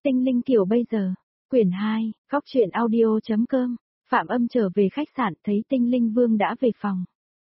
Tinh linh kiểu bây giờ. Quyển 2, Góc truyện audio.com. Phạm Âm trở về khách sạn thấy Tinh linh vương đã về phòng.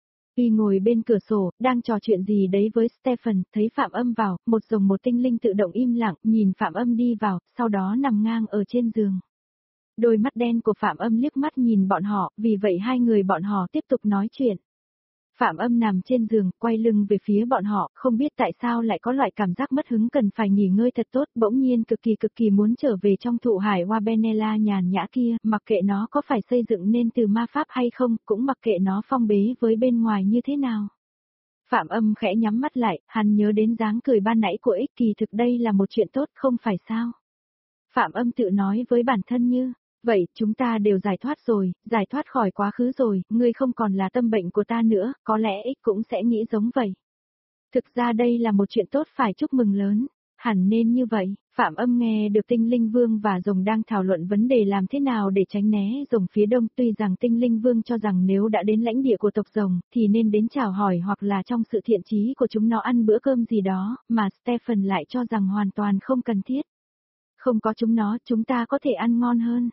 Y ngồi bên cửa sổ, đang trò chuyện gì đấy với Stephen, thấy Phạm Âm vào, một dòng một tinh linh tự động im lặng, nhìn Phạm Âm đi vào, sau đó nằm ngang ở trên giường. Đôi mắt đen của Phạm Âm liếc mắt nhìn bọn họ, vì vậy hai người bọn họ tiếp tục nói chuyện. Phạm Âm nằm trên giường, quay lưng về phía bọn họ, không biết tại sao lại có loại cảm giác mất hứng cần phải nghỉ ngơi thật tốt, bỗng nhiên cực kỳ muốn trở về trong thụ hải hoa Benella nhàn nhã kia, mặc kệ nó có phải xây dựng nên từ ma pháp hay không, cũng mặc kệ nó phong bế với bên ngoài như thế nào. Phạm Âm khẽ nhắm mắt lại, hắn nhớ đến dáng cười ban nãy của ích, kỳ thực đây là một chuyện tốt không phải sao. Phạm Âm tự nói với bản thân như, vậy, chúng ta đều giải thoát rồi, giải thoát khỏi quá khứ rồi, ngươi không còn là tâm bệnh của ta nữa, có lẽ ích cũng sẽ nghĩ giống vậy. Thực ra đây là một chuyện tốt phải chúc mừng lớn, hẳn nên như vậy. Phạm Âm nghe được Tinh linh vương và rồng đang thảo luận vấn đề làm thế nào để tránh né rồng phía đông, tuy rằng Tinh linh vương cho rằng nếu đã đến lãnh địa của tộc rồng, thì nên đến chào hỏi hoặc là trong sự thiện chí của chúng nó ăn bữa cơm gì đó, mà Stephen lại cho rằng hoàn toàn không cần thiết. Không có chúng nó, chúng ta có thể ăn ngon hơn.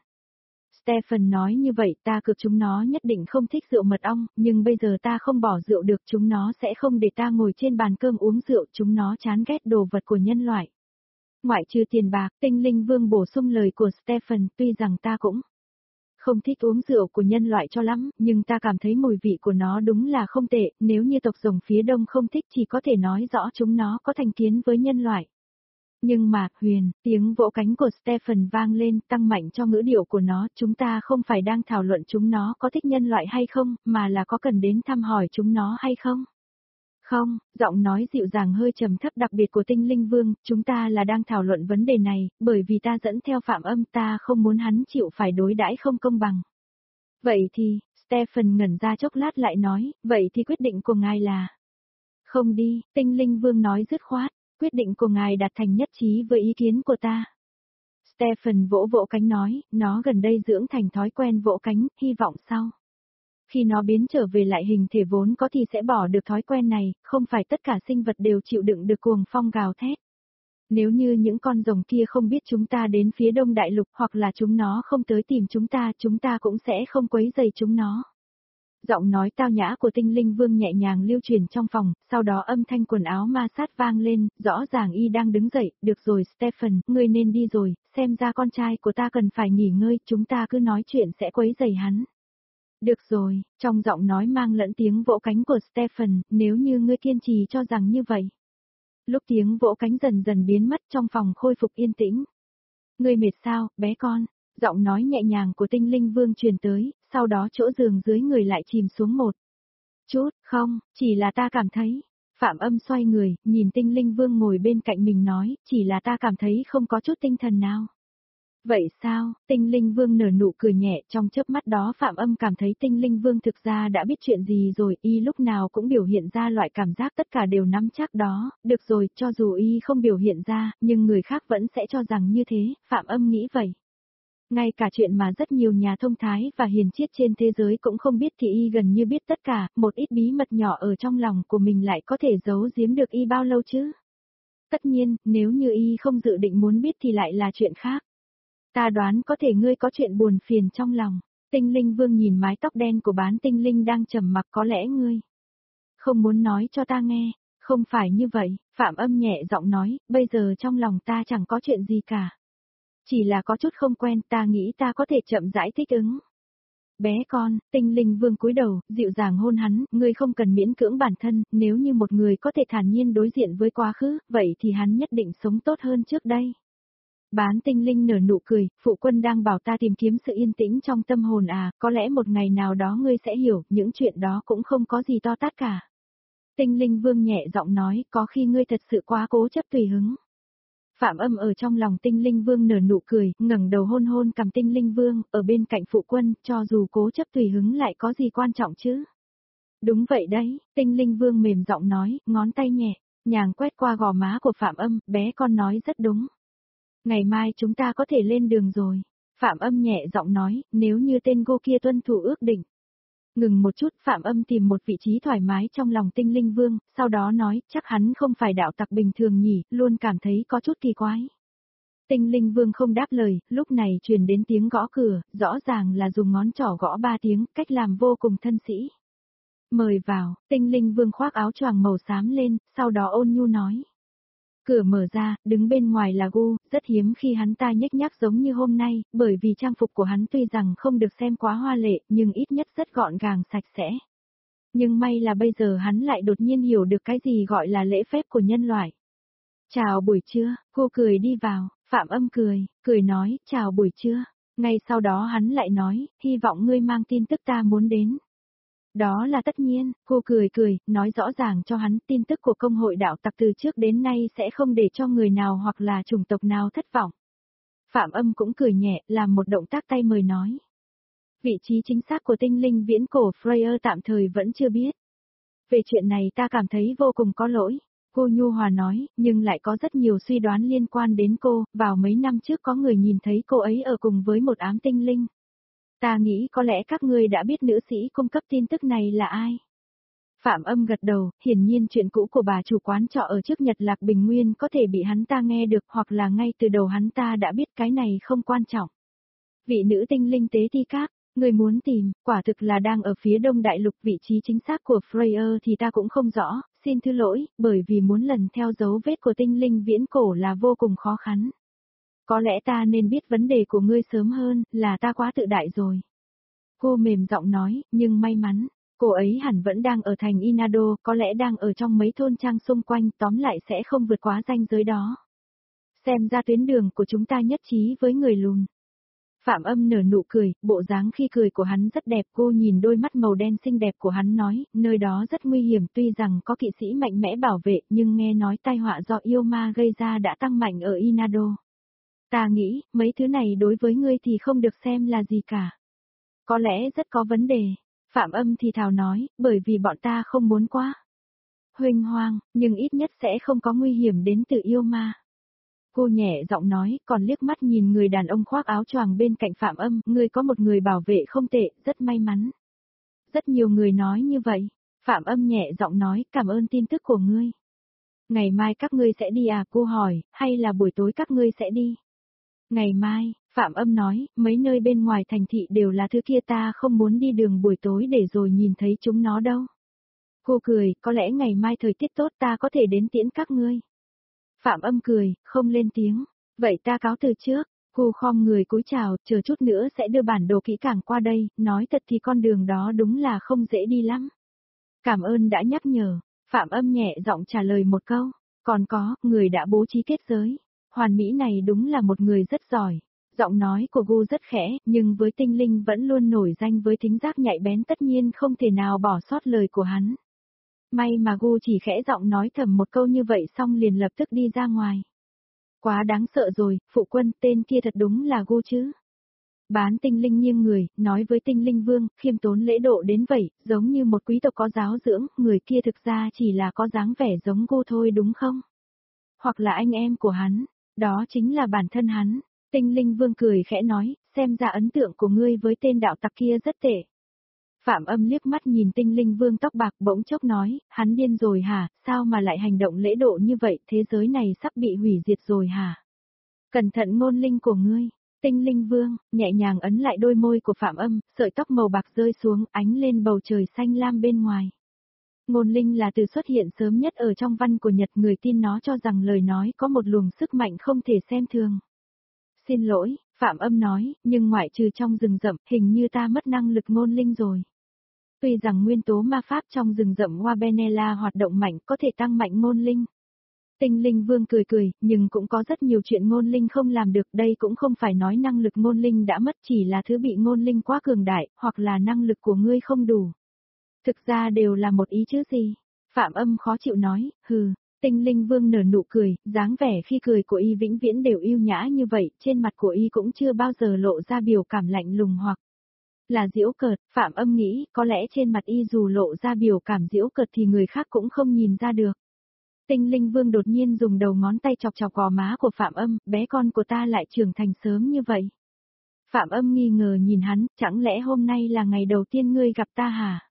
Stephen nói như vậy, ta cược chúng nó nhất định không thích rượu mật ong, nhưng bây giờ ta không bỏ rượu được, chúng nó sẽ không để ta ngồi trên bàn cơm uống rượu, chúng nó chán ghét đồ vật của nhân loại. Ngoại trừ tiền bạc, Tinh linh vương bổ sung lời của Stephen, tuy rằng ta cũng không thích uống rượu của nhân loại cho lắm, nhưng ta cảm thấy mùi vị của nó đúng là không tệ, nếu như tộc rồng phía đông không thích chỉ có thể nói rõ chúng nó có thành kiến với nhân loại. Nhưng mà, Huyền, tiếng vỗ cánh của Stephen vang lên, tăng mạnh cho ngữ điệu của nó, chúng ta không phải đang thảo luận chúng nó có thích nhân loại hay không, mà là có cần đến thăm hỏi chúng nó hay không. Không, giọng nói dịu dàng hơi trầm thấp đặc biệt của Tinh linh vương, chúng ta là đang thảo luận vấn đề này, bởi vì ta dẫn theo Phạm Âm, ta không muốn hắn chịu phải đối đãi không công bằng. Vậy thì, Stephen ngẩn ra chốc lát lại nói, vậy thì quyết định của ngài là... Không đi, Tinh linh vương nói dứt khoát. Quyết định của ngài đạt thành nhất trí với ý kiến của ta. Stephen vỗ vỗ cánh nói, nó gần đây dưỡng thành thói quen vỗ cánh, hy vọng sau. Khi nó biến trở về lại hình thể vốn có thì sẽ bỏ được thói quen này, không phải tất cả sinh vật đều chịu đựng được cuồng phong gào thét. Nếu như những con rồng kia không biết chúng ta đến phía đông đại lục hoặc là chúng nó không tới tìm chúng ta cũng sẽ không quấy rầy chúng nó. Giọng nói tao nhã của Tinh linh vương nhẹ nhàng lưu truyền trong phòng, sau đó âm thanh quần áo ma sát vang lên, rõ ràng y đang đứng dậy, được rồi Stephen, ngươi nên đi rồi, xem ra con trai của ta cần phải nghỉ ngơi, chúng ta cứ nói chuyện sẽ quấy rầy hắn. Được rồi, trong giọng nói mang lẫn tiếng vỗ cánh của Stephen, nếu như ngươi kiên trì cho rằng như vậy. Lúc tiếng vỗ cánh dần dần biến mất trong phòng khôi phục yên tĩnh. Ngươi mệt sao, bé con? Giọng nói nhẹ nhàng của Tinh linh vương truyền tới, sau đó chỗ giường dưới người lại chìm xuống một chút, không, chỉ là ta cảm thấy. Phạm Âm xoay người, nhìn Tinh linh vương ngồi bên cạnh mình nói, chỉ là ta cảm thấy không có chút tinh thần nào. Vậy sao? Tinh linh vương nở nụ cười nhẹ, trong chớp mắt đó Phạm Âm cảm thấy Tinh linh vương thực ra đã biết chuyện gì rồi, y lúc nào cũng biểu hiện ra loại cảm giác tất cả đều nắm chắc đó, được rồi, cho dù y không biểu hiện ra, nhưng người khác vẫn sẽ cho rằng như thế, Phạm Âm nghĩ vậy. Ngay cả chuyện mà rất nhiều nhà thông thái và hiền triết trên thế giới cũng không biết thì y gần như biết tất cả, một ít bí mật nhỏ ở trong lòng của mình lại có thể giấu giếm được y bao lâu chứ? Tất nhiên, nếu như y không dự định muốn biết thì lại là chuyện khác. Ta đoán có thể ngươi có chuyện buồn phiền trong lòng. Tinh linh vương nhìn mái tóc đen của bán tinh linh đang trầm mặc, có lẽ ngươi không muốn nói cho ta nghe. Không phải như vậy, Phạm Âm nhẹ giọng nói, bây giờ trong lòng ta chẳng có chuyện gì cả. Chỉ là có chút không quen, ta nghĩ ta có thể chậm rãi thích ứng. Bé con, Tinh linh vương cúi đầu, dịu dàng hôn hắn, ngươi không cần miễn cưỡng bản thân, nếu như một người có thể thản nhiên đối diện với quá khứ, vậy thì hắn nhất định sống tốt hơn trước đây. Bán tinh linh nở nụ cười, phụ quân đang bảo ta tìm kiếm sự yên tĩnh trong tâm hồn à, có lẽ một ngày nào đó ngươi sẽ hiểu, những chuyện đó cũng không có gì to tát cả. Tinh linh vương nhẹ giọng nói, có khi ngươi thật sự quá cố chấp tùy hứng. Phạm Âm ở trong lòng Tinh linh vương nở nụ cười, ngẩng đầu hôn hôn cằm Tinh linh vương, ở bên cạnh phụ quân, cho dù cố chấp tùy hứng lại có gì quan trọng chứ. Đúng vậy đấy, Tinh linh vương mềm giọng nói, ngón tay nhẹ, nhàng quét qua gò má của Phạm Âm, bé con nói rất đúng. Ngày mai chúng ta có thể lên đường rồi. Phạm Âm nhẹ giọng nói, nếu như tên Ngô kia tuân thủ ước định. Ngừng một chút, Phạm Âm tìm một vị trí thoải mái trong lòng Tinh linh vương, sau đó nói, chắc hắn không phải đạo tặc bình thường nhỉ, luôn cảm thấy có chút kỳ quái. Tinh Linh Vương không đáp lời, lúc này truyền đến tiếng gõ cửa, rõ ràng là dùng ngón trỏ gõ 3 tiếng, cách làm vô cùng thân sĩ. Mời vào, Tinh Linh Vương khoác áo choàng màu xám lên, sau đó ôn nhu nói. Cửa mở ra, đứng bên ngoài là Gu, rất hiếm khi hắn ta nhếch nhác giống như hôm nay, bởi vì trang phục của hắn tuy rằng không được xem quá hoa lệ, nhưng ít nhất rất gọn gàng sạch sẽ. Nhưng may là bây giờ hắn lại đột nhiên hiểu được cái gì gọi là lễ phép của nhân loại. Chào buổi trưa, cô cười đi vào, Phạm Âm cười nói, chào buổi trưa. Ngay sau đó hắn lại nói, hy vọng ngươi mang tin tức ta muốn đến. Đó là tất nhiên, cô cười, nói rõ ràng cho hắn tin tức của công hội đạo tặc từ trước đến nay sẽ không để cho người nào hoặc là chủng tộc nào thất vọng. Phạm Âm cũng cười nhẹ, làm một động tác tay mời nói. Vị trí chính xác của tinh linh viễn cổ Freya tạm thời vẫn chưa biết. Về chuyện này ta cảm thấy vô cùng có lỗi. Cô nhu hòa nói, nhưng lại có rất nhiều suy đoán liên quan đến cô, vào mấy năm trước có người nhìn thấy cô ấy ở cùng với một ám tinh linh. Ta nghĩ có lẽ các ngươi đã biết nữ sĩ cung cấp tin tức này là ai. Phạm Âm gật đầu, hiển nhiên chuyện cũ của bà chủ quán trọ ở trước Nhật Lạc Bình Nguyên có thể bị hắn ta nghe được hoặc là ngay từ đầu hắn ta đã biết cái này không quan trọng. Vị nữ tinh linh tế thi các, người muốn tìm, quả thực là đang ở phía đông đại lục, vị trí chính xác của Freya thì ta cũng không rõ, xin thứ lỗi, bởi vì muốn lần theo dấu vết của tinh linh viễn cổ là vô cùng khó khăn. Có lẽ ta nên biết vấn đề của ngươi sớm hơn, là ta quá tự đại rồi. Cô mềm giọng nói, nhưng may mắn, cô ấy hẳn vẫn đang ở thành Inado, có lẽ đang ở trong mấy thôn trang xung quanh, tóm lại sẽ không vượt quá ranh giới đó. Xem ra tuyến đường của chúng ta nhất trí với người lùn. Phạm Âm nở nụ cười, bộ dáng khi cười của hắn rất đẹp, cô nhìn đôi mắt màu đen xinh đẹp của hắn nói, nơi đó rất nguy hiểm, tuy rằng có kỵ sĩ mạnh mẽ bảo vệ, nhưng nghe nói tai họa do yêu ma gây ra đã tăng mạnh ở Inado. Ta nghĩ, mấy thứ này đối với ngươi thì không được xem là gì cả. Có lẽ rất có vấn đề. Phạm Âm thì thào nói, bởi vì bọn ta không muốn quá huênh hoang, nhưng ít nhất sẽ không có nguy hiểm đến từ yêu ma. Cô nhẹ giọng nói, còn liếc mắt nhìn người đàn ông khoác áo choàng bên cạnh Phạm Âm, ngươi có một người bảo vệ không tệ, rất may mắn. Rất nhiều người nói như vậy. Phạm Âm nhẹ giọng nói, cảm ơn tin tức của ngươi. Ngày mai các ngươi sẽ đi à, cô hỏi, hay là buổi tối các ngươi sẽ đi? Ngày mai, Phạm Âm nói, mấy nơi bên ngoài thành thị đều là thứ kia, ta không muốn đi đường buổi tối để rồi nhìn thấy chúng nó đâu. Cô cười, có lẽ ngày mai thời tiết tốt ta có thể đến tiễn các ngươi. Phạm Âm cười, không lên tiếng. Vậy ta cáo từ trước. Cô khom người cúi chào, chờ chút nữa sẽ đưa bản đồ kỹ càng qua đây, nói thật thì con đường đó đúng là không dễ đi lắm. Cảm ơn đã nhắc nhở. Phạm Âm nhẹ giọng trả lời một câu. Còn có, người đã bố trí kết giới. Hoàn Mỹ này đúng là một người rất giỏi. Giọng nói của Gu rất khẽ, nhưng với tinh linh vẫn luôn nổi danh với thính giác nhạy bén, tất nhiên không thể nào bỏ sót lời của hắn. May mà Gu chỉ khẽ giọng nói thầm một câu như vậy xong liền lập tức đi ra ngoài. Quá đáng sợ rồi, phụ quân, tên kia thật đúng là Gu chứ. Bán tinh linh nghiêng người, nói với tinh linh vương, khiêm tốn lễ độ đến vậy, giống như một quý tộc có giáo dưỡng, người kia thực ra chỉ là có dáng vẻ giống Gu thôi đúng không? Hoặc là anh em của hắn, đó chính là bản thân hắn. Tinh linh vương cười khẽ nói, xem ra ấn tượng của ngươi với tên đạo tặc kia rất tệ. Phạm Âm liếc mắt nhìn tinh linh vương tóc bạc bỗng chốc nói, hắn điên rồi hả, sao mà lại hành động lễ độ như vậy, thế giới này sắp bị hủy diệt rồi hả? Cẩn thận ngôn linh của ngươi. Tinh linh vương, nhẹ nhàng ấn lại đôi môi của Phạm Âm, sợi tóc màu bạc rơi xuống, ánh lên bầu trời xanh lam bên ngoài. Ngôn linh là từ xuất hiện sớm nhất ở trong văn của Nhật, người tin nó cho rằng lời nói có một luồng sức mạnh không thể xem thường. Xin lỗi, Phạm Âm nói, nhưng ngoại trừ trong rừng rậm, hình như ta mất năng lực ngôn linh rồi. Tuy rằng nguyên tố ma pháp trong rừng rậm Wabenela hoạt động mạnh có thể tăng mạnh ngôn linh. Tinh linh vương cười, nhưng cũng có rất nhiều chuyện ngôn linh không làm được, đây cũng không phải nói năng lực ngôn linh đã mất, chỉ là thứ bị ngôn linh quá cường đại, hoặc là năng lực của ngươi không đủ. Thực ra đều là một ý chứ gì. Phạm Âm khó chịu nói, hừ. Tinh linh vương nở nụ cười, dáng vẻ khi cười của y vĩnh viễn đều yêu nhã như vậy, trên mặt của y cũng chưa bao giờ lộ ra biểu cảm lạnh lùng hoặc là giễu cợt. Phạm Âm nghĩ, có lẽ trên mặt y dù lộ ra biểu cảm giễu cợt thì người khác cũng không nhìn ra được. Tinh linh vương đột nhiên dùng đầu ngón tay chọc chọc gò má của Phạm Âm, bé con của ta lại trưởng thành sớm như vậy. Phạm Âm nghi ngờ nhìn hắn, chẳng lẽ hôm nay là ngày đầu tiên ngươi gặp ta hả?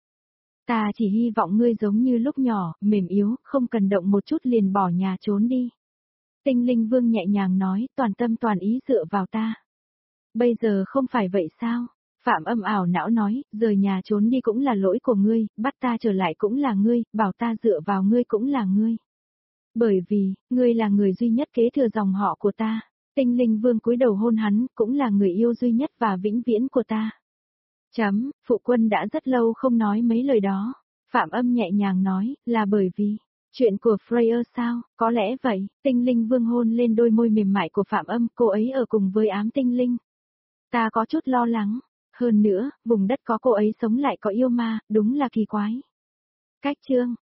Ta chỉ hy vọng ngươi giống như lúc nhỏ, mềm yếu, không cần động một chút liền bỏ nhà trốn đi. Tinh linh vương nhẹ nhàng nói, toàn tâm toàn ý dựa vào ta. Bây giờ không phải vậy sao? Phạm Âm ảo não nói, rời nhà trốn đi cũng là lỗi của ngươi, bắt ta trở lại cũng là ngươi, bảo ta dựa vào ngươi cũng là ngươi. Bởi vì, ngươi là người duy nhất kế thừa dòng họ của ta. Tinh linh vương cúi đầu hôn hắn, cũng là người yêu duy nhất và vĩnh viễn của ta. Phụ quân đã rất lâu không nói mấy lời đó. Phạm Âm nhẹ nhàng nói, là bởi vì, chuyện của Freya sao, có lẽ vậy. Tinh linh vương hôn lên đôi môi mềm mại của Phạm Âm, cô ấy ở cùng với ám tinh linh. Ta có chút lo lắng. Hơn nữa, vùng đất có cô ấy sống lại có yêu ma, đúng là kỳ quái. Cách chương